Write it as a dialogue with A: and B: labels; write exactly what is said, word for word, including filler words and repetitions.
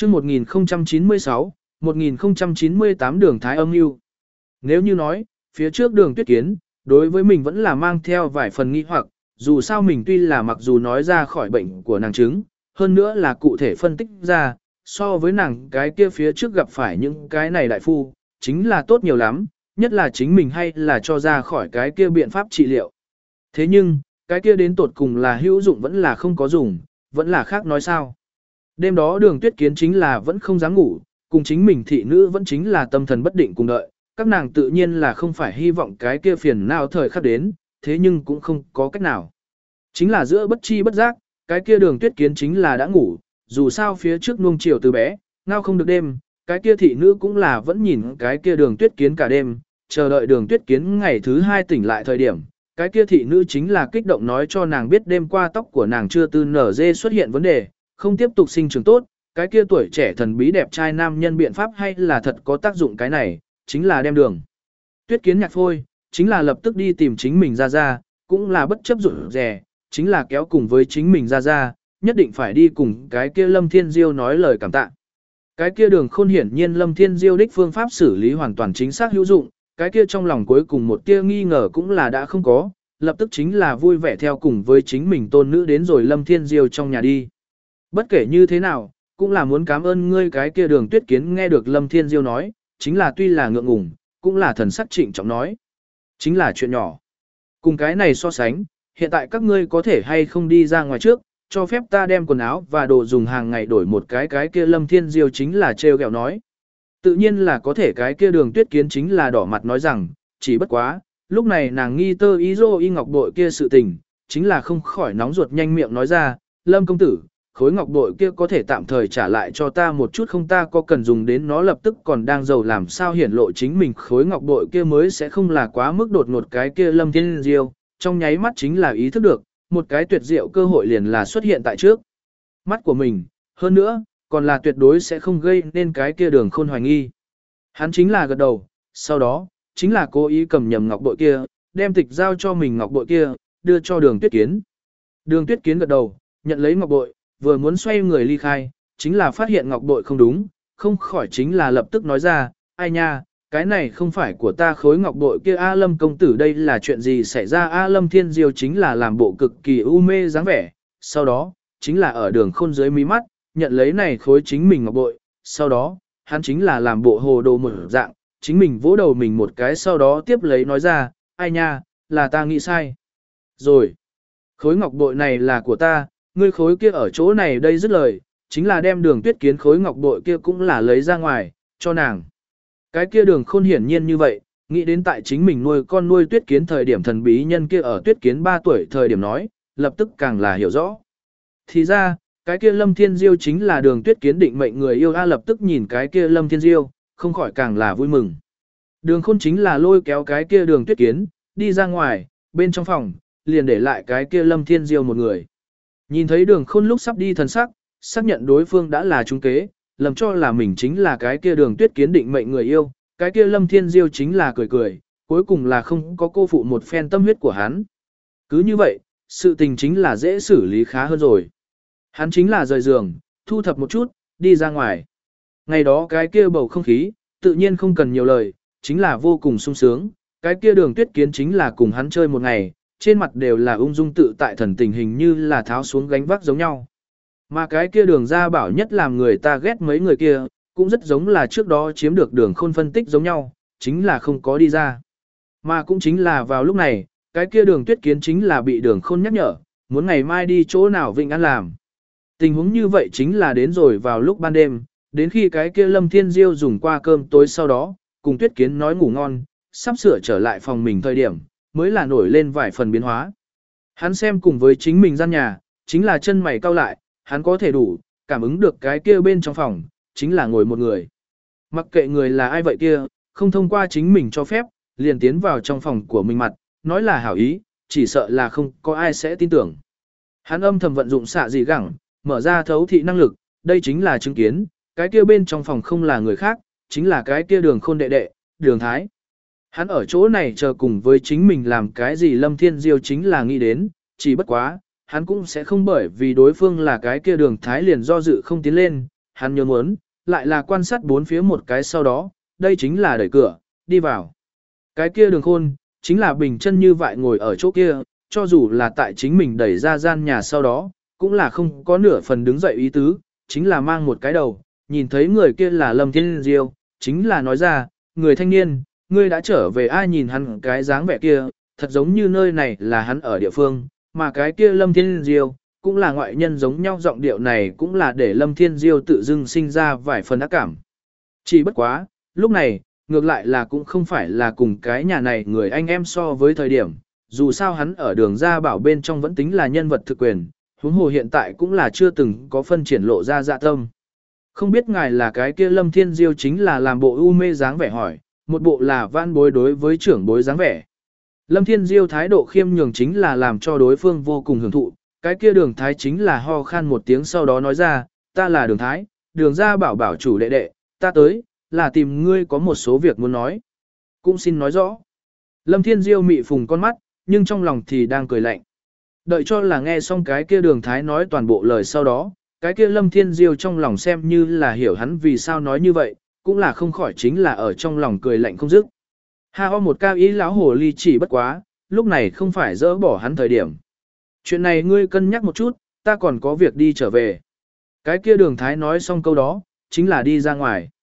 A: chương một nghìn không trăm chín mươi sáu, một nghìn không trăm chín mươi tám đường Thái Âm Mưu. Nếu như nói, phía trước đường Tuyết Kiến, đối với mình vẫn là mang theo vài phần nghi hoặc, dù sao mình tuy là mặc dù nói ra khỏi bệnh của nàng chứng, hơn nữa là cụ thể phân tích ra, so với nàng cái kia phía trước gặp phải những cái này đại phu, chính là tốt nhiều lắm, nhất là chính mình hay là cho ra khỏi cái kia biện pháp trị liệu. Thế nhưng, cái kia đến tột cùng là hữu dụng vẫn là không có dùng, vẫn là khác nói sao. Đêm đó đường Tuyết Kiến chính là vẫn không dám ngủ, cùng chính mình thị nữ vẫn chính là tâm thần bất định cùng đợi, các nàng tự nhiên là không phải hy vọng cái kia phiền nào thời khắc đến, thế nhưng cũng không có cách nào. Chính là giữa bất chi bất giác, cái kia đường Tuyết Kiến chính là đã ngủ, dù sao phía trước nuông chiều từ bé, ngao không được đêm, cái kia thị nữ cũng là vẫn nhìn cái kia đường Tuyết Kiến cả đêm, chờ đợi đường Tuyết Kiến ngày thứ hai tỉnh lại thời điểm. Cái kia thị nữ chính là kích động nói cho nàng biết đêm qua tóc của nàng chưa từ nở dê xuất hiện vấn đề, không tiếp tục sinh trưởng tốt, cái kia tuổi trẻ thần bí đẹp trai nam nhân biện pháp hay là thật có tác dụng cái này, chính là đem đường Tuyết Kiến nhạc phôi, chính là lập tức đi tìm chính mình ra ra, cũng là bất chấp rủi rè, chính là kéo cùng với chính mình ra ra, nhất định phải đi cùng cái kia Lâm Thiên Diêu nói lời cảm tạ. Cái kia đường khôn hiển nhiên Lâm Thiên Diêu đích phương pháp xử lý hoàn toàn chính xác hữu dụng, cái kia trong lòng cuối cùng một tia nghi ngờ cũng là đã không có, lập tức chính là vui vẻ theo cùng với chính mình tôn nữ đến rồi Lâm Thiên Diêu trong nhà đi. Bất kể như thế nào, cũng là muốn cảm ơn ngươi cái kia đường Tuyết Kiến nghe được Lâm Thiên Diêu nói, chính là tuy là ngượng ngùng, cũng là thần sắc trịnh trọng nói. Chính là chuyện nhỏ. Cùng cái này so sánh, hiện tại các ngươi có thể hay không đi ra ngoài trước, cho phép ta đem quần áo và đồ dùng hàng ngày đổi một cái cái kia Lâm Thiên Diêu chính là trêu ghẹo nói. Tự nhiên là có thể cái kia đường Tuyết Kiến chính là đỏ mặt nói rằng, chỉ bất quá, lúc này nàng nghi tơ ý dô y ngọc bội kia sự tình, chính là không khỏi nóng ruột nhanh miệng nói ra, Lâm công tử, khối ngọc bội kia có thể tạm thời trả lại cho ta một chút không, ta có cần dùng đến nó lập tức còn đang giàu làm sao hiển lộ chính mình khối ngọc bội kia mới sẽ không là quá mức đột ngột cái kia Lâm Thiên Diêu, trong nháy mắt chính là ý thức được, một cái tuyệt diệu cơ hội liền là xuất hiện tại trước mắt của mình, hơn nữa, còn là tuyệt đối sẽ không gây nên cái kia đường khôn hoài nghi. Hắn chính là gật đầu, sau đó, chính là cố ý cầm nhầm ngọc bội kia, đem tịch giao cho mình ngọc bội kia, đưa cho đường Tuyết Kiến. Đường Tuyết Kiến gật đầu, nhận lấy ngọc bội, vừa muốn xoay người ly khai, chính là phát hiện ngọc bội không đúng, không khỏi chính là lập tức nói ra, ai nha, cái này không phải của ta khối ngọc bội kia A Lâm công tử, đây là chuyện gì xảy ra. A Lâm Thiên Diêu chính là làm bộ cực kỳ u mê dáng vẻ, sau đó, chính là ở đường khôn dưới mí mắt, nhận lấy này khối chính mình ngọc bội, sau đó, hắn chính là làm bộ hồ đồ mở dạng, chính mình vỗ đầu mình một cái sau đó tiếp lấy nói ra, ai nha, là ta nghĩ sai. Rồi, khối ngọc bội này là của ta, ngươi khối kia ở chỗ này đây dứt lời, chính là đem đường Tuyết Kiến khối ngọc bội kia cũng là lấy ra ngoài, cho nàng. Cái kia đường khôn hiển nhiên như vậy, nghĩ đến tại chính mình nuôi con nuôi Tuyết Kiến thời điểm thần bí nhân kia ở Tuyết Kiến ba tuổi thời điểm nói, lập tức càng là hiểu rõ. Thì ra, cái kia Lâm Thiên Diêu chính là đường Tuyết Kiến định mệnh người yêu. A lập tức nhìn cái kia Lâm Thiên Diêu, không khỏi càng là vui mừng. Đường khôn chính là lôi kéo cái kia đường Tuyết Kiến, đi ra ngoài, bên trong phòng, liền để lại cái kia Lâm Thiên Diêu một người. Nhìn thấy đường khôn lúc sắp đi thần sắc, xác nhận đối phương đã là trúng kế, lầm cho là mình chính là cái kia đường Tuyết Kiến định mệnh người yêu, cái kia Lâm Thiên Diêu chính là cười cười, cuối cùng là không có cô phụ một phen tâm huyết của hắn. Cứ như vậy, sự tình chính là dễ xử lý khá hơn rồi. Hắn chính là rời giường, thu thập một chút, đi ra ngoài. Ngày đó cái kia bầu không khí, tự nhiên không cần nhiều lời, chính là vô cùng sung sướng, cái kia đường Tuyết Kiến chính là cùng hắn chơi một ngày, trên mặt đều là ung dung tự tại, thần tình hình như là tháo xuống gánh vác giống nhau. Mà cái kia đường gia bảo nhất làm người ta ghét mấy người kia, cũng rất giống là trước đó chiếm được đường khôn phân tích giống nhau, chính là không có đi ra. Mà cũng chính là vào lúc này, cái kia đường Tuyết Kiến chính là bị đường khôn nhắc nhở, muốn ngày mai đi chỗ nào Vịnh An làm. Tình huống như vậy chính là đến rồi vào lúc ban đêm, đến khi cái kia Lâm Thiên Diêu dùng qua cơm tối sau đó, cùng Tuyết Kiến nói ngủ ngon, sắp sửa trở lại phòng mình thời điểm, mới là nổi lên vài phần biến hóa. Hắn xem cùng với chính mình gian nhà, chính là chân mày cau lại, hắn có thể đủ, cảm ứng được cái kia bên trong phòng, chính là ngồi một người. Mặc kệ người là ai vậy kia, không thông qua chính mình cho phép, liền tiến vào trong phòng của mình mặt, nói là hảo ý, chỉ sợ là không có ai sẽ tin tưởng. Hắn âm thầm vận dụng xạ dị gẳng, mở ra thấu thị năng lực, đây chính là chứng kiến, cái kia bên trong phòng không là người khác, chính là cái kia đường khôn đệ đệ, đường thái. Hắn ở chỗ này chờ cùng với chính mình làm cái gì Lâm Thiên Diêu chính là nghĩ đến, chỉ bất quá, hắn cũng sẽ không bởi vì đối phương là cái kia đường thái liền do dự không tiến lên, hắn nhớ muốn, lại là quan sát bốn phía một cái sau đó, đây chính là đẩy cửa, đi vào. Cái kia Đường Khôn, chính là bình chân như vậy ngồi ở chỗ kia, cho dù là tại chính mình đẩy ra gian nhà sau đó, cũng là không có nửa phần đứng dậy ý tứ, chính là mang một cái đầu, nhìn thấy người kia là Lâm Thiên Diêu, chính là nói ra, người thanh niên, ngươi đã trở về. Ai nhìn hắn cái dáng vẻ kia, thật giống như nơi này là hắn ở địa phương, mà cái kia Lâm Thiên Diêu, cũng là ngoại nhân giống nhau, giọng điệu này cũng là để Lâm Thiên Diêu tự dưng sinh ra vài phần ác cảm. Chỉ bất quá, lúc này, ngược lại là cũng không phải là cùng cái nhà này người anh em so với thời điểm, dù sao hắn ở Đường Gia Bảo bên trong vẫn tính là nhân vật thực quyền, huống hồ hiện tại cũng là chưa từng có phân triển lộ ra dạ tâm. Không biết ngài là cái kia Lâm Thiên Diêu chính là làm bộ u mê dáng vẻ hỏi, một bộ là vãn bối đối với trưởng bối dáng vẻ. Lâm Thiên Diêu thái độ khiêm nhường chính là làm cho đối phương vô cùng hưởng thụ, cái kia Đường Thái chính là ho khan một tiếng sau đó nói ra, ta là Đường Thái, Đường Gia Bảo bảo chủ đệ đệ, ta tới, là tìm ngươi có một số việc muốn nói. Cũng xin nói rõ. Lâm Thiên Diêu mị phùng con mắt, nhưng trong lòng thì đang cười lạnh. Đợi cho là nghe xong cái kia Đường Thái nói toàn bộ lời sau đó, cái kia Lâm Thiên Diêu trong lòng xem như là hiểu hắn vì sao nói như vậy, cũng là không khỏi chính là ở trong lòng cười lạnh không dứt. Ha ho một cao ý lão hồ ly chỉ bất quá, lúc này không phải dỡ bỏ hắn thời điểm. Chuyện này ngươi cân nhắc một chút, ta còn có việc đi trở về. Cái kia Đường Thái nói xong câu đó, chính là đi ra ngoài.